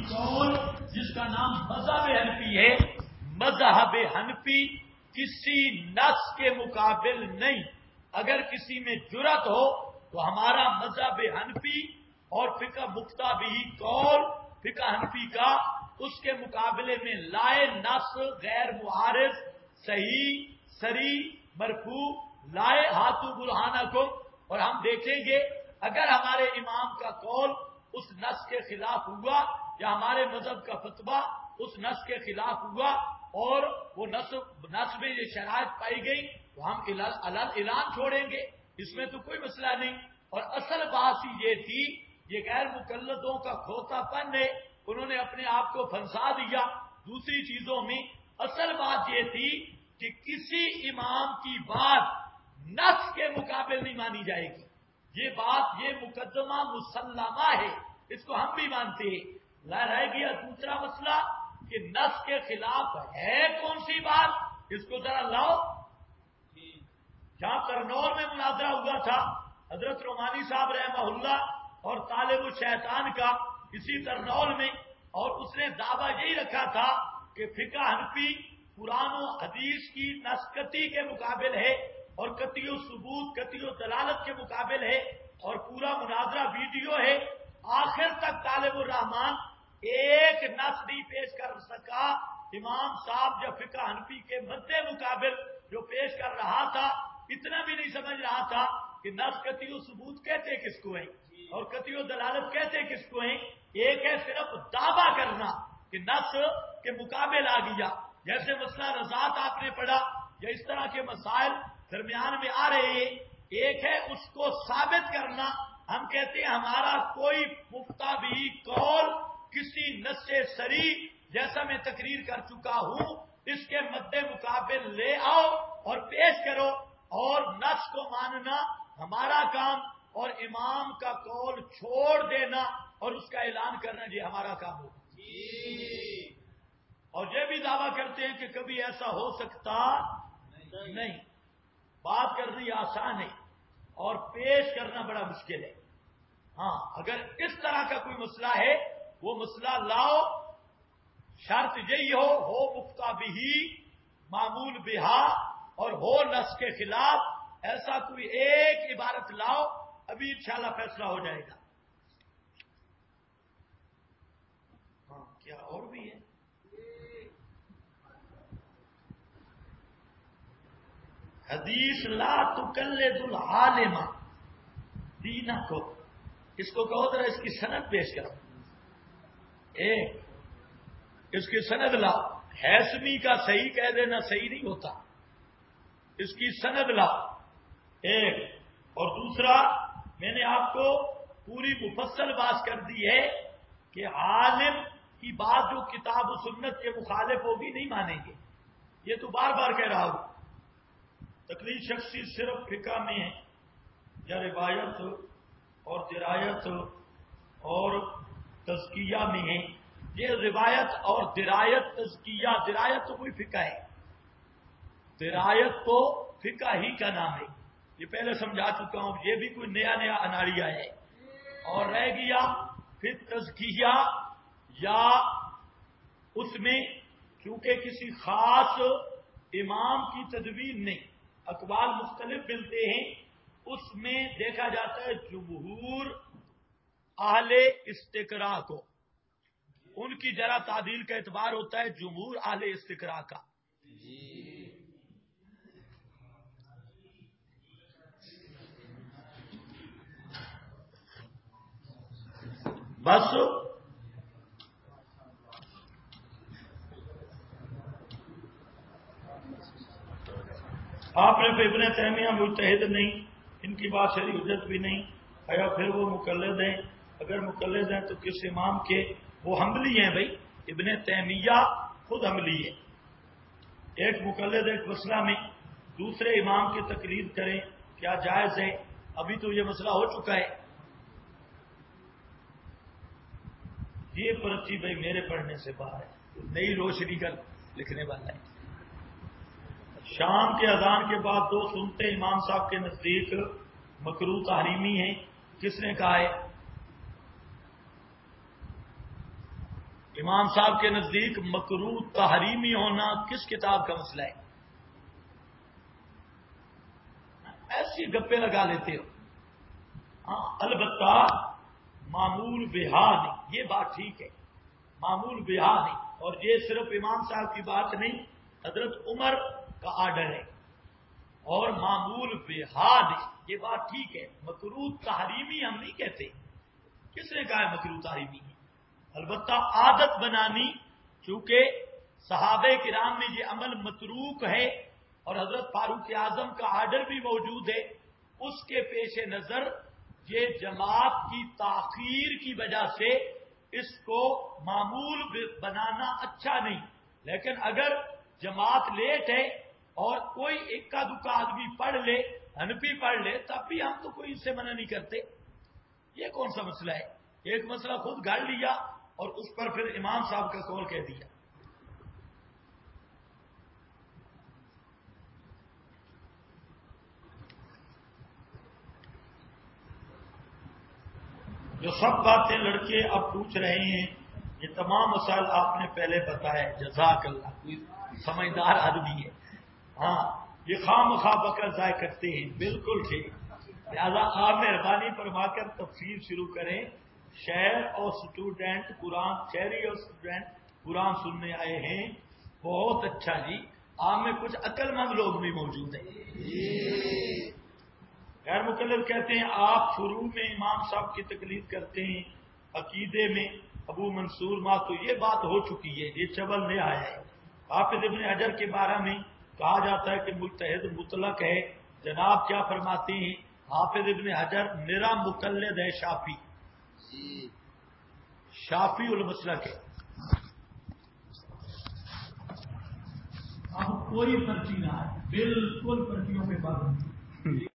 قول جس کا نام مذہب حنفی ہے، مذہب حنفی کسی نص کے مقابل نہیں. اگر کسی میں جرأت ہو تو ہمارا مذہب حنفی اور فقہ مختبی قول فقہ حنفی کا اس کے مقابلے میں لائے نص غیر معارض صحیح سری مرفوع لائے ہاتھو برہانکم. اور ہم دیکھیں گے اگر ہمارے امام کا قول اس نص کے خلاف ہوا یا ہمارے مذہب کا فتویٰ اس نص کے خلاف ہوا اور وہ نص میں یہ شرائط پائی گئی تو ہم اعلان چھوڑیں گے، اس میں تو کوئی مسئلہ نہیں. اور اصل بات ہی یہ تھی، یہ غیر مقلدوں کا کھوتا پن ہے، انہوں نے اپنے آپ کو پھنسا دیا دوسری چیزوں میں. اصل بات یہ تھی کہ کسی امام کی بات نص کے مقابل نہیں مانی جائے گی. یہ بات یہ مقدمہ مسلمہ ہے، اس کو ہم بھی مانتے ہیں. رہ گیا دوسرا مسئلہ کہ نص کے خلاف ہے کون سی بات، اس کو ذرا لاؤ. جہاں کرنول میں مناظرہ ہوا تھا حضرت رومانی صاحب رحمہ اللہ اور طالب الشیطان کا اسی کرنول میں، اور اس نے دعویٰ یہی رکھا تھا کہ فقہ حنفی قرآن و حدیث کی نص قطعی کے مقابل ہے اور قطعی و ثبوت قطعی و دلالت کے مقابل ہے، اور پورا مناظرہ ویڈیو ہے. آخر تک طالب الرحمان ایک نص نہیں پیش کر سکا. امام صاحب جب فقہ حنفی کے مد مقابل جو پیش کر رہا تھا اتنا بھی نہیں سمجھ رہا تھا کہ نص قطعی و ثبوت کہتے کس کو ہیں اور قطعی و دلالت کہتے کس کو ہیں. ایک ہے صرف دعویٰ کرنا کہ نص کے مقابل آ گیا، جیسے مسئلہ رضاعت آپ نے پڑھا یا اس طرح کے مسائل درمیان میں آ رہے ہیں. ایک ہے اس کو ثابت کرنا. ہم کہتے ہیں ہمارا کوئی مفتہ بھی قول کسی نص سری جیسا میں تقریر کر چکا ہوں اس کے مد مقابل لے آؤ اور پیش کرو، اور نص کو ماننا ہمارا کام اور امام کا قول چھوڑ دینا اور اس کا اعلان کرنا یہ ہمارا کام ہوگا. اور یہ بھی دعویٰ کرتے ہیں کہ کبھی ایسا ہو سکتا نہیں. بات کرنی آسان ہے اور پیش کرنا بڑا مشکل ہے. ہاں اگر اس طرح کا کوئی مسئلہ ہے وہ مسئلہ لاؤ، شرط یہی ہو مفتہ بھی معمول بہا اور ہو نص کے خلاف. ایسا کوئی ایک عبارت لاؤ، ابھی انشاءاللہ فیصلہ ہو جائے گا. ہاں کیا اور بھی ہے؟ حدیث لا تقلد العالم دینکم، اس کو کہو ذرا اس کی سند پیش کرو. ایک اس کی سند لاؤ. حیثمی کا صحیح کہہ دینا صحیح نہیں ہوتا، اس کی سند لاؤ ایک. اور دوسرا میں نے آپ کو پوری مفصل بات کر دی ہے کہ عالم کی بات جو کتاب و سنت کے مخالف ہوگی نہیں مانیں گے. یہ تو بار بار کہہ رہا ہوں. تقلید شخصی صرف فقہ میں ہے یا روایت اور درایت اور تزکیہ میں ہے. یہ روایت اور درایت تزکیہ، درایت تو کوئی فقہ ہے، درایت تو فقہ ہی کا نام ہے. یہ پہلے سمجھا چکا ہوں، یہ بھی کوئی نیا اناڑیا ہے. اور رہ گیا پھر تزکیہ، یا اس میں چونکہ کسی خاص امام کی تدوین نہیں، اقوال مختلف ملتے ہیں، اس میں دیکھا جاتا ہے جمہور اہل استقراء کو، ان کی جرح تعدیل کا اعتبار ہوتا ہے جمہور اہل استقراء کا. بس آپ نے ابن تیمیہ مجتہد نہیں، ان کی بات شرعی حجت بھی نہیں آیا، پھر وہ مقلد ہیں. اگر مقلد ہیں تو کس امام کے؟ وہ حنبلی ہیں بھائی، ابن تیمیہ خود حنبلی ہے. ایک مقلد ایک مسئلہ میں دوسرے امام کی تقلید کریں کیا جائز ہے؟ ابھی تو یہ مسئلہ ہو چکا ہے. یہ پرچی بھائی میرے پڑھنے سے باہر ہے، نئی روشنی کا لکھنے والا ہے. شام کے اذان کے بعد 2 سنتے امام صاحب کے نزدیک مکروہ تحریمی ہیں. کس نے کہا ہے؟ امام صاحب کے نزدیک مکروہ تحریمی ہونا کس کتاب کا مسئلہ ہے؟ ایسی گپے لگا لیتے ہو. ہاں البتہ معمول بہا نہیں، یہ بات ٹھیک ہے، معمول بہا نہیں. اور یہ صرف امام صاحب کی بات نہیں، حضرت عمر کا آرڈر ہے. اور معمول بہا نہیں، یہ بات ٹھیک ہے. مکروہ تحریمی ہم نہیں کہتے. کس نے کہا ہے مکروہ تحریمی ہے؟ البتہ عادت بنانی، چونکہ صحابہ کرام میں یہ عمل متروک ہے اور حضرت فاروق اعظم کا آرڈر بھی موجود ہے، اس کے پیش نظر یہ جماعت کی تاخیر کی وجہ سے اس کو معمول بنانا اچھا نہیں. لیکن اگر جماعت لیٹ ہے اور کوئی اکا دکا آدمی پڑھ لے، حنفی پڑھ لے، تب بھی ہم تو کوئی اس سے منع نہیں کرتے. یہ کون سا مسئلہ ہے؟ ایک مسئلہ خود گھڑ لیا اور اس پر پھر امام صاحب کا قول کہہ دیا. جو سب باتیں لڑکے اب پوچھ رہے ہیں، یہ تمام مسائل آپ نے پہلے بتایا. جزاک اللہ، کوئی سمجھدار آدمی ہے. ہاں یہ خواہ مخواہ بکر ضائع کرتے ہیں، بالکل ٹھیک. لہٰذا آپ مہربانی فرما کر تفسیر شروع کریں. شہری اور اسٹوڈنٹ قرآن سننے آئے ہیں، بہت اچھا جی. آپ میں کچھ عقل مند لوگ بھی موجود ہیں. غیر مقلد کہتے ہیں آپ شروع میں امام صاحب کی تقلید کرتے ہیں، عقیدے میں ابو منصور ماں، تو یہ بات ہو چکی ہے، یہ چبل نہیں آیا ہے. حافظ ابن حجر کے بارے میں کہا جاتا ہے کہ مجتہد مطلق ہے. جناب کیا فرماتے ہیں؟ حافظ ابن حجر میرا مقلد ہے شافی المسلک ہے. اب کوئی پرچی نہ ہے، بالکل پرچیوں پہ پابندی.